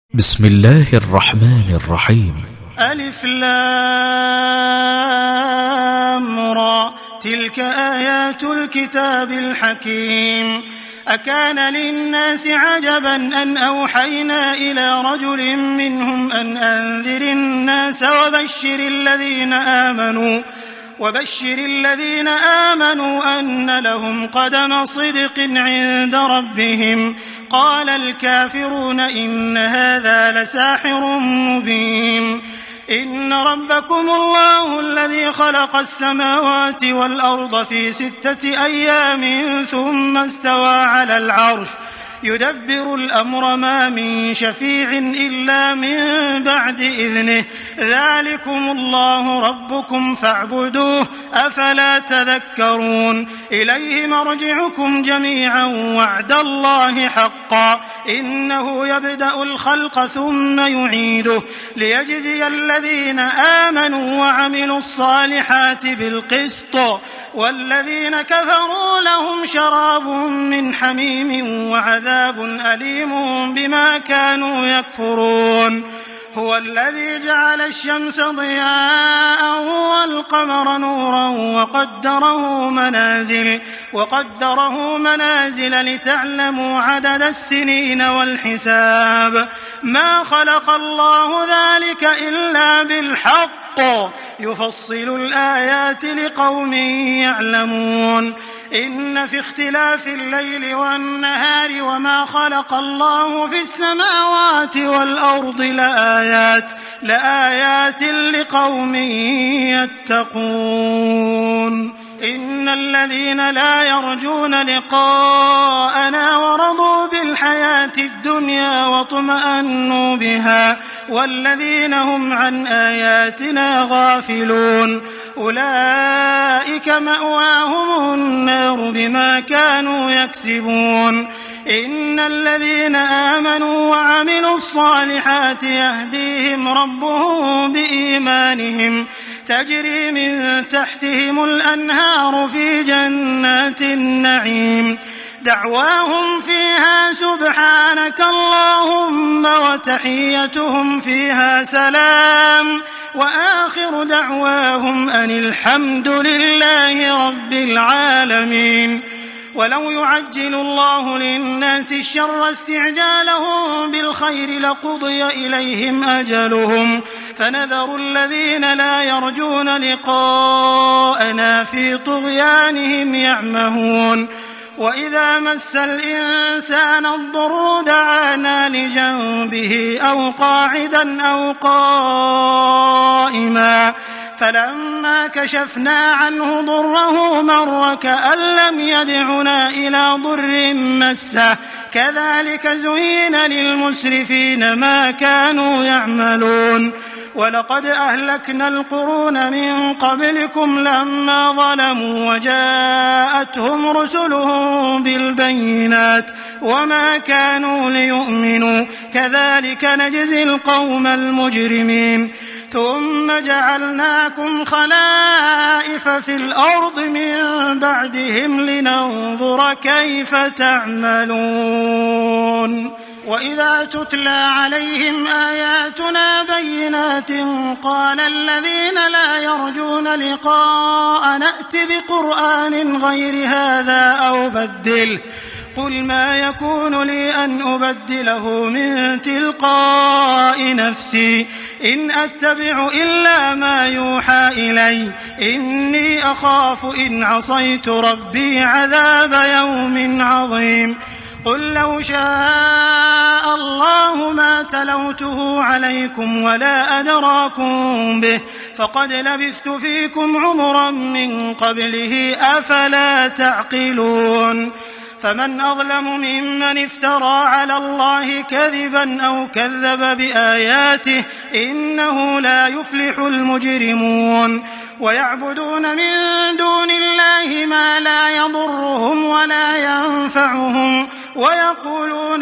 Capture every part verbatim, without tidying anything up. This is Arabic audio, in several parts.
بسم الله الرحمن الرحيم. ألف لام را، تلك آيات الكتاب الحكيم. أكان للناس عجبا أن أوحينا إلى رجل منهم أن أنذر الناس وبشر الذين آمنوا وبشر الذين آمنوا أن لهم قدم صدق عند ربهم. قال الكافرون إن هذا لساحر مبين. إن ربكم الله الذي خلق السماوات والأرض في ستة أيام ثم استوى على العرش يدبر الأمر ما من شفيع إلا من بعد إذنه. ذلكم الله ربكم فاعبدوه أفلا تذكرون. إليه مرجعكم جميعا وعد الله حقا إنه يبدأ الخلق ثم يعيده ليجزي الذين آمنوا وعملوا الصالحات بالقسط والذين كفروا لهم شراب من حميم وعذاب عذاب أليم بما كانوا يكفرون. هو الذي جعل الشمس ضياء والقمر نورا وقدره منازل وقدره منازل لتعلموا عدد السنين والحساب. ما خلق الله ذلك إلا بالحق يفصل الآيات لقوم يعلمون. إن في اختلاف الليل والنهار وما خلق الله في السماوات والأرض لآيات لآيات لقوم يتقون. إن الذين لا يرجون لقاءنا ورضوا بالحياة الدنيا واطمأنوا بها والذين هم عن آياتنا غافلون أولئك مأواهم النار بما كانوا يكسبون. إن الذين آمنوا وعملوا الصالحات يهديهم ربهم بإيمانهم تجري من تحتهم الأنهار في جنات النعيم. دعواهم فيها سبحانك اللهم وتحيتهم فيها سلام وآخر دعواهم أن الحمد لله رب العالمين. ولو يعجل الله للناس الشر استعجالهم بالخير لقضي إليهم أجلهم فنذر الذين لا يرجون لقاءنا في طغيانهم يعمهون. وإذا مس الإنسان الضر دعانا لجنبه أو قاعدا أو قائما فلما كشفنا عنه ضره مر كأن لم يدعنا إلى ضر مسه كذلك زين للمسرفين ما كانوا يعملون. ولقد أهلكنا القرون من قبلكم لما ظلموا وجاءتهم رسلهم بالبينات وما كانوا ليؤمنوا كذلك نجزي القوم المجرمين. ثم جعلناكم خلائف في الأرض من بعدهم لننظر كيف تعملون. وإذا تتلى عليهم آياتنا بينات قال الذين لا يرجون لقاء نأت بقرآن غير هذا أو بدله قل ما يكون لي أن أبدله من تلقاء نفسي إن أتبع إلا ما يوحى إلي إني أخاف إن عصيت ربي عذاب يوم عظيم. قل لو شاء الله ما تلوته عليكم ولا أدراكم به فقد لبثت فيكم عمرا من قبله أفلا تعقلون. فمن أظلم ممن افترى على الله كذبا أو كذب بآياته إنه لا يفلح المجرمون. ويعبدون من دون الله ما لا يضرهم ولا ينفعهم ويقولون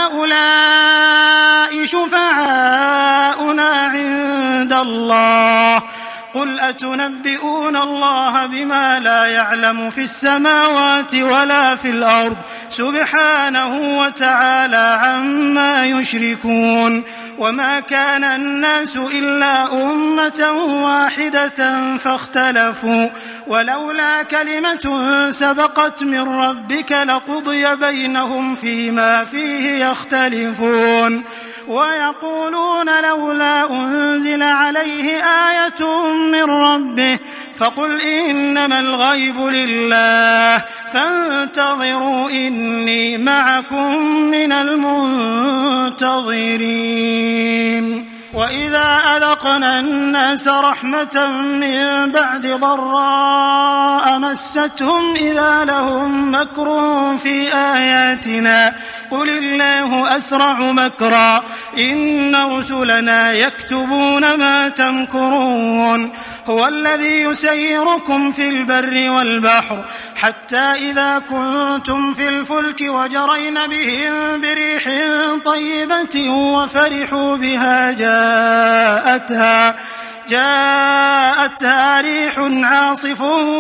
هؤلاء شفعاؤنا عند الله قل أتنبئون الله بما لا يعلم في السماوات ولا في الأرض سبحانه وتعالى عما يشركون. وما كان الناس إلا أمة واحدة فاختلفوا ولولا كلمة سبقت من ربك لقضي بينهم فيما فيه يختلفون. ويقولون لولا أنزل عليه آية من ربه فقل إنما الغيب لله فانتظروا إني معكم من المنتظرين. وإذا أذقنا الناس رحمة من بعد ضراء مستهم إذا لهم مكر في آياتنا قل الله أسرع مكرا إن رسلنا يكتبون ما تمكرون. هو الذي يسيركم في البر والبحر حتى إذا كنتم في الفلك وجرين بهم بريح طيبة وفرحوا بها جاءتها جاءتها ريح عاصف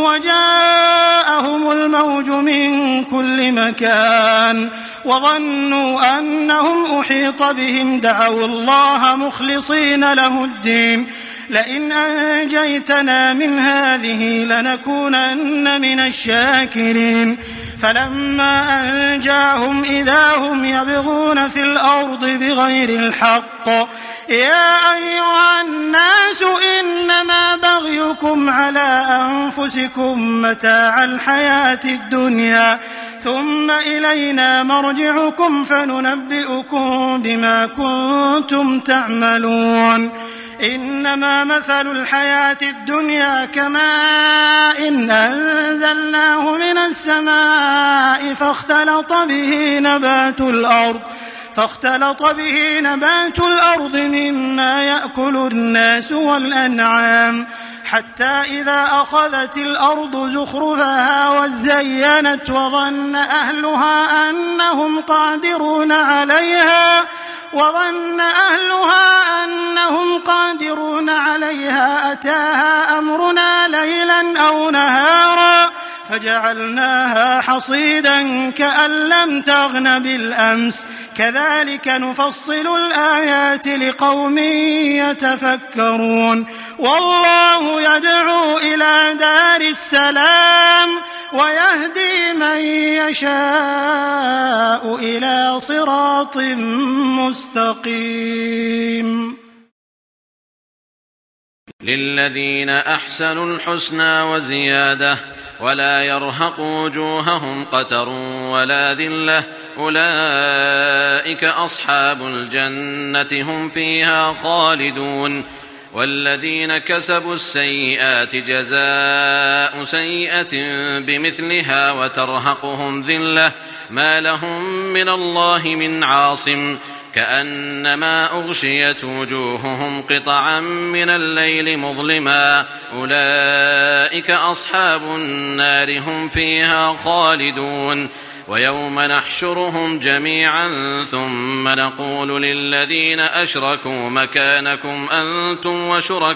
وجاءهم الموج من كل مكان وظنوا أنهم أحيط بهم دعوا الله مخلصين له الدين لئن أنجيتنا من هذه لنكونن من الشاكرين. فلما أنجاهم إذا هم يبغون في الأرض بغير الحق يا أيها الناس إنما بغيكم على أنفسكم متاع الحياة الدنيا ثم إلينا مرجعكم فننبئكم بما كنتم تعملون. إنما مثل الحياة الدنيا كماء إن أنزلناه من السماء فاختلط به نبات الأرض فاختلط به نبات الأرض مما يأكل الناس والأنعام حتى إذا أخذت الأرض زخرفها وزينت وظن أهلها أنهم قادرون عليها وظن أهلها أنهم قادرون عليها أتاها أمرنا ليلا أو نهارا فجعلناها حصيدا كأن لم تغن بالأمس كذلك نفصل الآيات لقوم يتفكرون. والله يدعو إلى دار السلام ويهدي من يشاء إلى صراط مستقيم. للذين أحسنوا الحسنى وزيادة ولا يرهق وجوههم قتر ولا ذلة أولئك أصحاب الجنة هم فيها خالدون. والذين كسبوا السيئات جزاء سيئة بمثلها وترهقهم ذلة ما لهم من الله من عاصم كأنما أغشيت وجوههم قطعا من الليل مظلما أولئك أصحاب النار هم فيها خالدون. ويوم نحشرهم جميعا ثم نقول للذين أشركوا مكانكم أنتم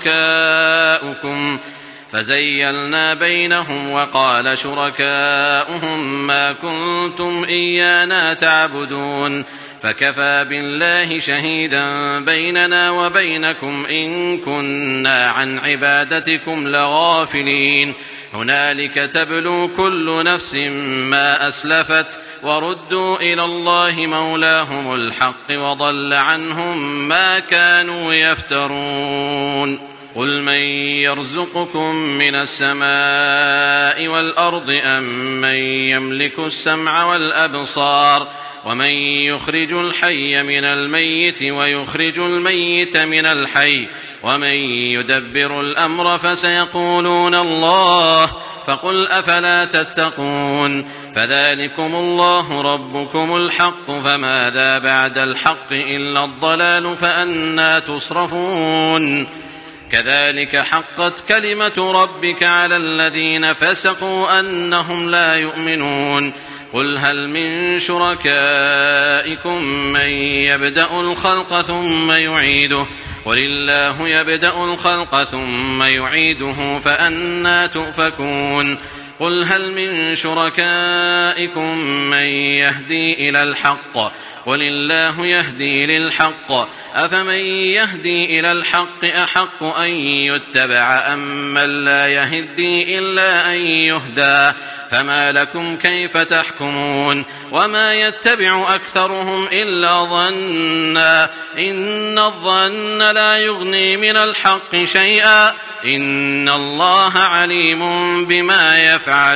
وشركاؤكم فزيلنا بينهم وقال شركاؤهم ما كنتم إيانا تعبدون فكفى بالله شهيدا بيننا وبينكم إن كنا عن عبادتكم لغافلين. هنالك تبلو كل نفس ما أسلفت وردوا إلى الله مولاهم الحق وضل عنهم ما كانوا يفترون. قل من يرزقكم من السماء والأرض أم من يملك السمع والأبصار ومن يخرج الحي من الميت ويخرج الميت من الحي ومن يدبر الأمر فسيقولون الله فقل أفلا تتقون. فذلكم الله ربكم الحق فماذا بعد الحق إلا الضلال فأنى تصرفون. كذلك حقت كلمة ربك على الذين فسقوا أنهم لا يؤمنون. قل هل من شركائكم من يبدأ الخلق ثم يعيده قل الله يبدأ الخلق ثم يعيده فأنى تؤفكون. قل هل من شركائكم من يهدي إلى الحق قل الله يهدي للحق أفمن يهدي إلى الحق أحق أن يتبع أم من لا يهدي إلا أن يهدى فما لكم كيف تحكمون وما يتبع أكثرهم إلا ظنا إن الظن لا يغني من الحق شيئا إن الله عليم بما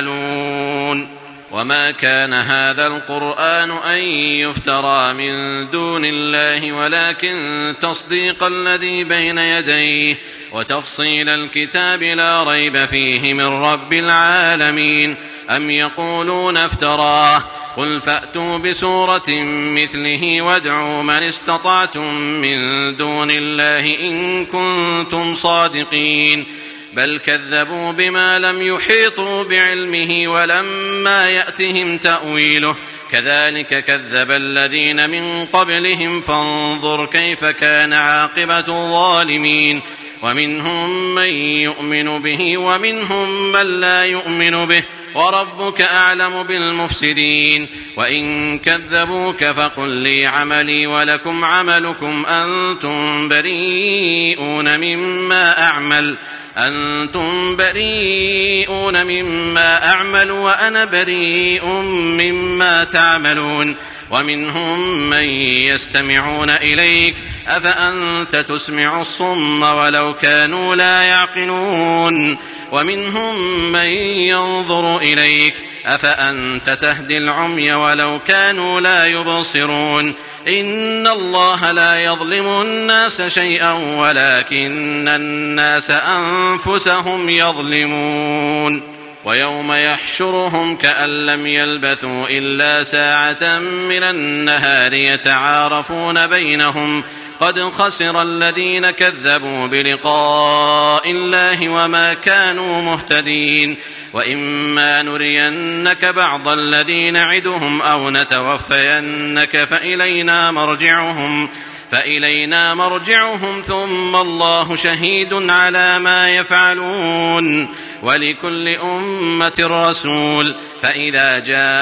يفعلون وما كان هذا القرآن أن يفترى من دون الله ولكن تصديق الذي بين يديه وتفصيل الكتاب لا ريب فيه من رب العالمين أم يقولون افتراه قل فأتوا بسورة مثله وادعوا من استطعتم من دون الله إن كنتم صادقين بل كذبوا بما لم يحيطوا بعلمه ولما يأتهم تأويله كذلك كذب الذين من قبلهم فانظر كيف كان عاقبة الظالمين ومنهم من يؤمن به ومنهم من لا يؤمن به وربك أعلم بالمفسدين وإن كذبوك فقل لي عملي ولكم عملكم أنتم بريئون مما أعمل أنتم بريئون مما أعمل وأنا بريء مما تعملون ومنهم من يستمعون إليك أفأنت تسمع الصم ولو كانوا لا يعقلون ومنهم من ينظر إليك أفأنت تهدي العمي ولو كانوا لا يبصرون إن الله لا يظلم الناس شيئا ولكن الناس أنفسهم يظلمون ويوم يحشرهم كأن لم يلبثوا إلا ساعة من النهار يتعارفون بينهم قد خسر الذين كذبوا بلقاء الله وما كانوا مهتدين وإما نرينك بعض الذي نعدهم أو نتوفينك فإلينا مرجعهم فإلينا مرجعهم ثم الله شهيد على ما يفعلون ولكل أمة رسول فإذا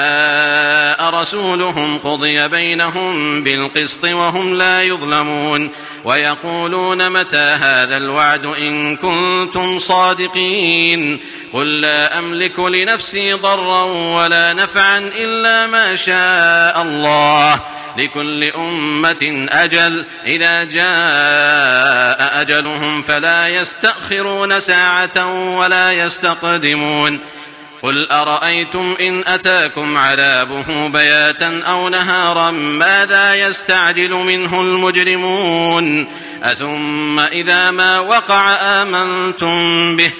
جاء رسولهم قضي بينهم بالقسط وهم لا يظلمون ويقولون متى هذا الوعد إن كنتم صادقين قل لا أملك لنفسي ضرا ولا نفعا إلا ما شاء الله لكل أمة أجل إذا جاء أجلهم فلا يستأخرون ساعة ولا يستقدمون قل أرأيتم إن أتاكم عذابه بياتا أو نهارا ماذا يستعجل منه المجرمون أثم إذا ما وقع آمنتم به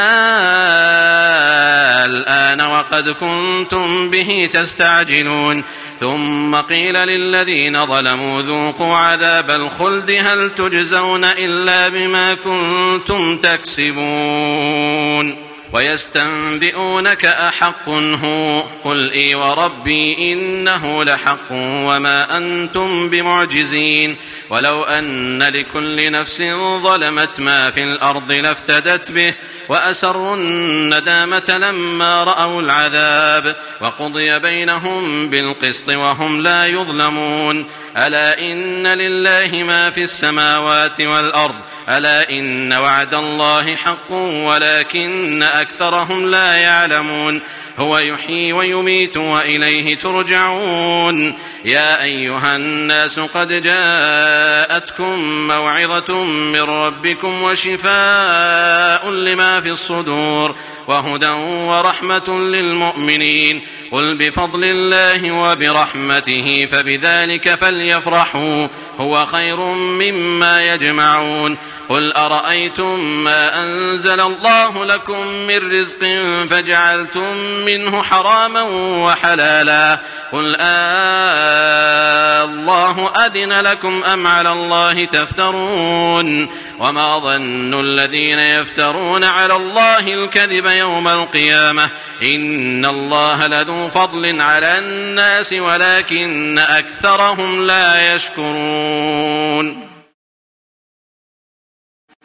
الآن وقد كنتم به تستعجلون ثم قيل للذين ظلموا ذوقوا عذاب الخلد هل تجزون إلا بما كنتم تكسبون ويستنبئونك أحق هو قل إي وربي إنه لحق وما أنتم بمعجزين ولو أن لكل نفس ظلمت ما في الأرض لافتدت به وأسروا الندامة لما رأوا العذاب وقضي بينهم بالقسط وهم لا يظلمون ألا إن لله ما في السماوات والأرض ألا إن وعد الله حق ولكن أكثرهم لا يعلمون هو يحيي ويميت وإليه ترجعون يا أيها الناس قد جاءتكم موعظة من ربكم وشفاء لما في الصدور وهدى ورحمة للمؤمنين قل بفضل الله وبرحمته فبذلك فليفرحوا هو خير مما يجمعون قل أرأيتم ما أنزل الله لكم من رزق فجعلتم منه حراما وحلالا قل آه الله أذن لكم أم على الله تفترون وما ظن الذين يفترون على الله الكذب يوم القيامة إن الله لذو فضل على الناس ولكن أكثرهم لا يشكرون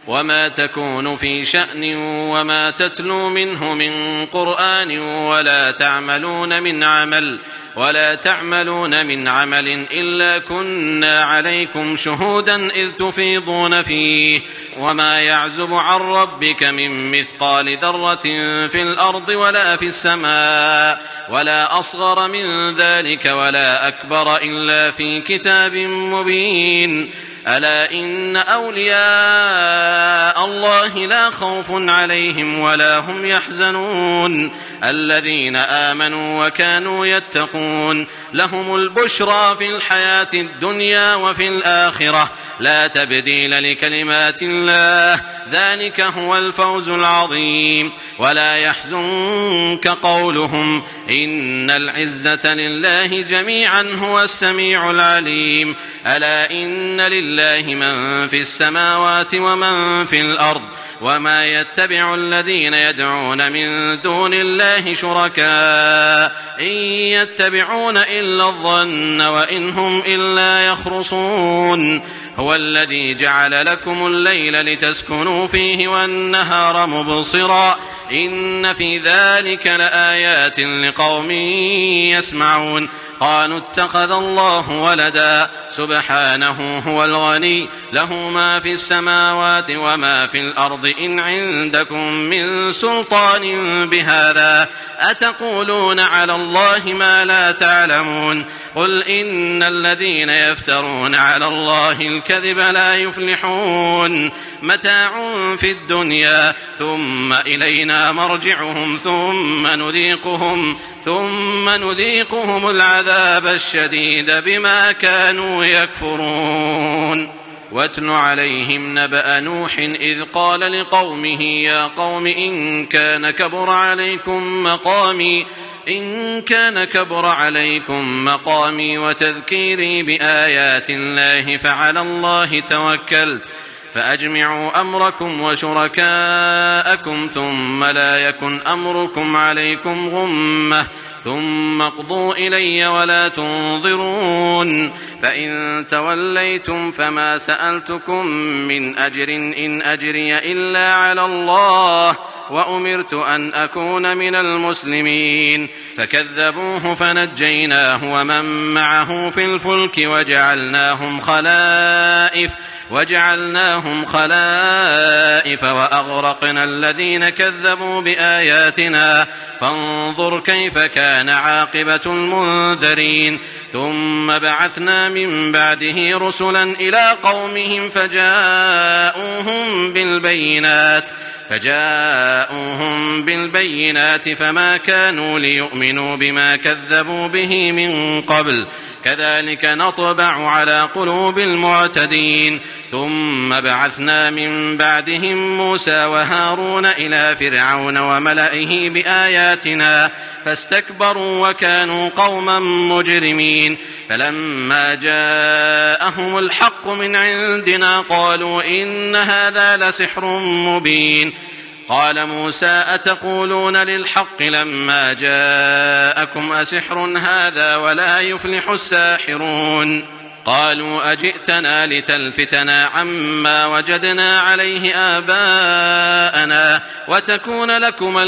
وما تكون في شأن وما تتلو منه من قرآن ولا تعملون من عمل ولا تعملون من عمل إلا كنا عليكم شهودا إذ تفيضون فيه وما يعزب عن ربك من مثقال ذرة في الأرض ولا في السماء ولا أصغر من ذلك ولا أكبر إلا في كتاب مبين ألا إن أولياء الله لا خوف عليهم ولا هم يحزنون الذين آمنوا وكانوا يتقون لهم البشرى في الحياة الدنيا وفي الآخرة لا تبديل لكلمات الله ذلك هو الفوز العظيم ولا يحزنك قولهم إن العزة لله جميعا هو السميع العليم ألا إن لله من في السماوات ومن في الأرض وما يتبع الذين يدعون من دون الله شركاء إن يتبعون إلا الظن وإن هم إلا يخرصون هو الذي جعل لكم الليل لتسكنوا فيه والنهار مبصرا إن في ذلك لآيات لقوم يسمعون قالوا اتخذ الله ولدا سبحانه هو الغني له ما في السماوات وما في الأرض إن عندكم من سلطان بهذا أتقولون على الله ما لا تعلمون قل إن الذين يفترون على الله الكذب لا يفلحون متاع في الدنيا ثم إلينا مرجعهم ثم نذيقهم ثم نذيقهم العذاب الشديد بما كانوا يكفرون واتل عليهم نبأ نوح إذ قال لقومه يا قوم إن كان كبر عليكم مقامي إن كان كبر عليكم مقامي وتذكيري بآيات الله فعلى الله توكلت فأجمعوا أمركم وشركاءكم ثم لا يكن أمركم عليكم غمة ثم اقضوا إلي ولا تنظرون فإن توليتم فما سألتكم من أجر إن أجري إلا على الله وأمرت أن أكون من المسلمين فكذبوه فنجيناه ومن معه في الفلك وجعلناهم خلائف وجعلناهم خلائف وأغرقنا الذين كذبوا بآياتنا فانظر كيف كان عاقبة المنذرين ثم بعثنا من بعده رسلا إلى قومهم فجاءوهم بالبينات فجاءوهم بالبينات فما كانوا ليؤمنوا بما كذبوا به من قبل كذلك نطبع على قلوب المعتدين ثم بعثنا من بعدهم موسى وهارون إلى فرعون وملئه بآياتنا فاستكبروا وكانوا قوما مجرمين فلما جاءهم الحق من عندنا قالوا إن هذا لسحر مبين قال موسى أتقولون للحق لما جاءكم أسحر هذا ولا يفلح الساحرون قالوا أجئتنا لتلفتنا عما وجدنا عليه آباءنا وتكون لكما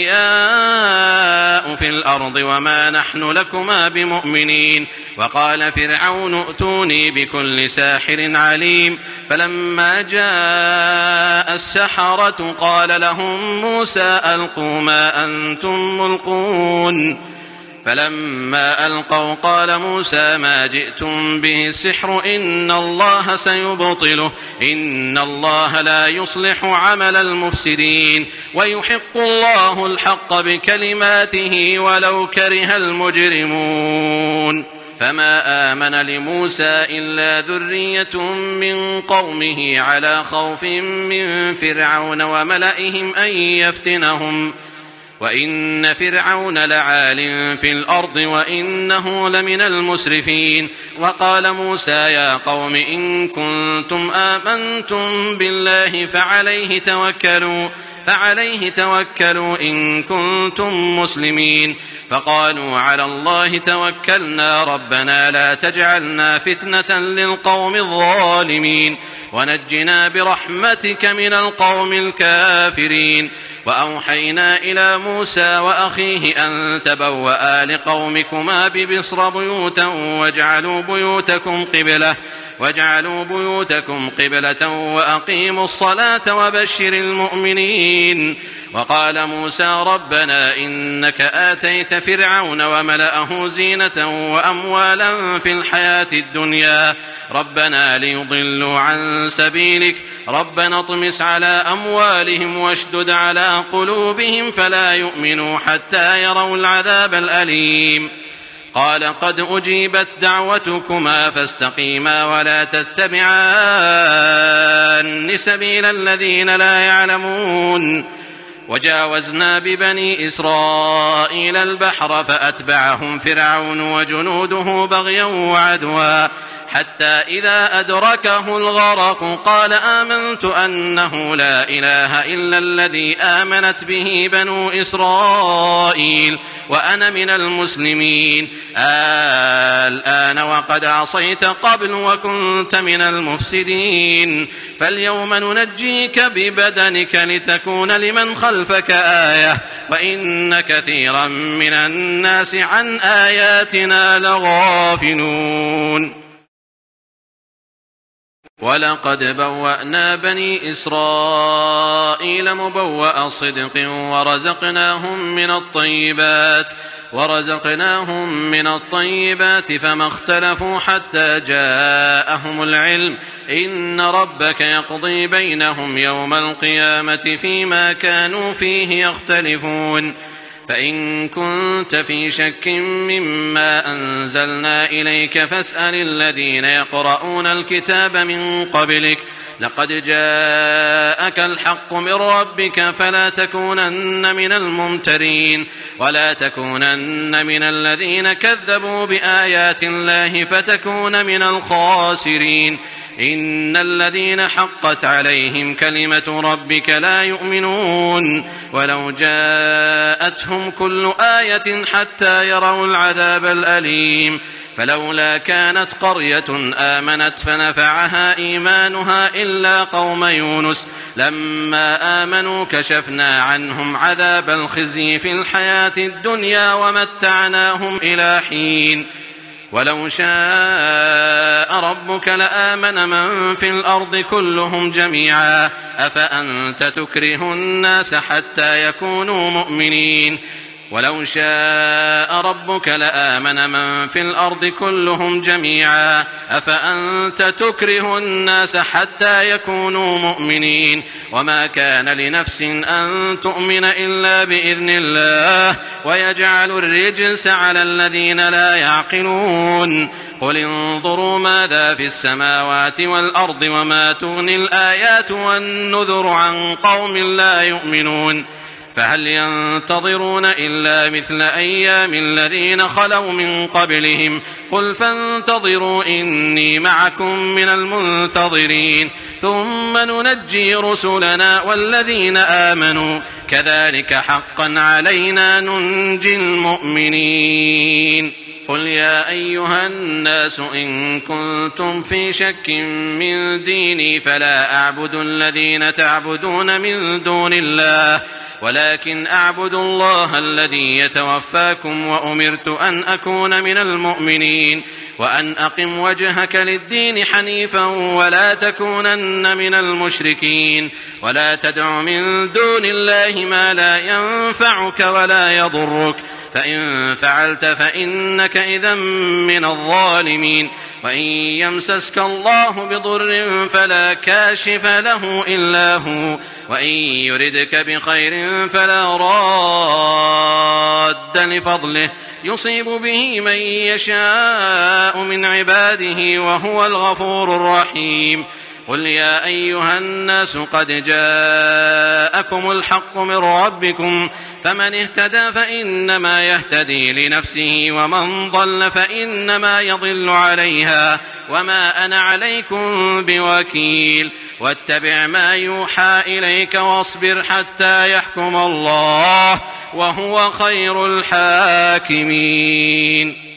الكبرياء في الأرض وما نحن لكما بمؤمنين وقال فرعون ائتوني بكل ساحر عليم فلما جاء السحرة قال لهم موسى ألقوا ما أنتم ملقون فلما ألقوا قال موسى ما جئتم به السحر إن الله سيبطله إن الله لا يصلح عمل المفسدين ويحق الله الحق بكلماته ولو كره المجرمون فما آمن لموسى إلا ذرية من قومه على خوف من فرعون وملئهم أن يفتنهم وإن فرعون لعال في الأرض وإنه لمن المسرفين وقال موسى يا قوم إن كنتم آمنتم بالله فعليه توكلوا فعليه توكلوا إن كنتم مسلمين. فقالوا على الله توكلنا ربنا لا تجعلنا فتنة للقوم الظالمين ونجنا برحمتك من القوم الكافرين. وأوحينا إلى موسى وأخيه أن تبوأ لقومكما بمصر بيوتا واجعلوا بيوتكم قبلة واجعلوا بيوتكم قبلة وأقيموا الصلاة وبشر المؤمنين. وقال موسى ربنا إنك آتيت فرعون وملأه زينة وأموالا في الحياة الدنيا ربنا ليضلوا عن سبيلك ربنا اطمس على أموالهم واشدد على قلوبهم فلا يؤمنوا حتى يروا العذاب الأليم. قال قد أجيبت دعوتكما فاستقيما ولا تتبعان سبيل الذين لا يعلمون. وجاوزنا ببني إسرائيل البحر فأتبعهم فرعون وجنوده بغيا وعدوا حتى إذا أدركه الغرق قال آمنت أنه لا إله إلا الذي آمنت به بنو إسرائيل وأنا من المسلمين. الآن وقد عصيت قبل وكنت من المفسدين فاليوم ننجيك ببدنك لتكون لمن خلفك آية وإن كثيرا من الناس عن آياتنا لغافلون. ولقد بوأنا بني إسرائيل مبوأ صدق ورزقناهم من الطيبات ورزقناهم من الطيبات فما اختلفوا حتى جاءهم العلم إن ربك يقضي بينهم يوم القيامة فيما كانوا فيه يختلفون. فإن كنت في شك مما أنزلنا إليك فاسأل الذين يقرؤون الكتاب من قبلك لقد جاءك الحق من ربك فلا تكونن من الممترين ولا تكونن من الذين كذبوا بآيات الله فتكون من الخاسرين. إن الذين حقت عليهم كلمة ربك لا يؤمنون ولو جاءتهم كل آية حتى يروا العذاب الأليم. فلولا كانت قرية آمنت فنفعها إيمانها إلا قوم يونس لما آمنوا كشفنا عنهم عذاب الخزي في الحياة الدنيا ومتعناهم إلى حين. ولو شاء ربك لآمن من في الأرض كلهم جميعا أفأنت تكره الناس حتى يكونوا مؤمنين. ولو شاء ربك لآمن من في الأرض كلهم جميعا أفأنت تكره الناس حتى يكونوا مؤمنين. وما كان لنفس أن تؤمن إلا بإذن الله ويجعل الرجس على الذين لا يعقلون. قل انظروا ماذا في السماوات والأرض وما تغني الآيات والنذر عن قوم لا يؤمنون. فهل ينتظرون إلا مثل أيام الذين خلوا من قبلهم قل فانتظروا إني معكم من المنتظرين ثم ننجي رسلنا والذين آمنوا كذلك حقا علينا ننجي المؤمنين. قل يا أيها الناس إن كنتم في شك من ديني فلا أعبد الذين تعبدون من دون الله ولكن أعبد الله الذي يتوفاكم وأمرت أن أكون من المؤمنين وأن أقم وجهك للدين حنيفا ولا تكونن من المشركين ولا تدع من دون الله ما لا ينفعك ولا يضرك فإن فعلت فإنك إذا من الظالمين. وإن يمسسك الله بضر فلا كاشف له إلا هو وإن يردك بخير فلا راد لفضله يصيب به من يشاء من عباده وهو الغفور الرحيم. قل يا أيها الناس قد جاءكم الحق من ربكم فمن اهتدى فإنما يهتدي لنفسه ومن ضل فإنما يضل عليها وما أنا عليكم بوكيل واتبع ما يوحى إليك واصبر حتى يحكم الله وهو خير الحاكمين.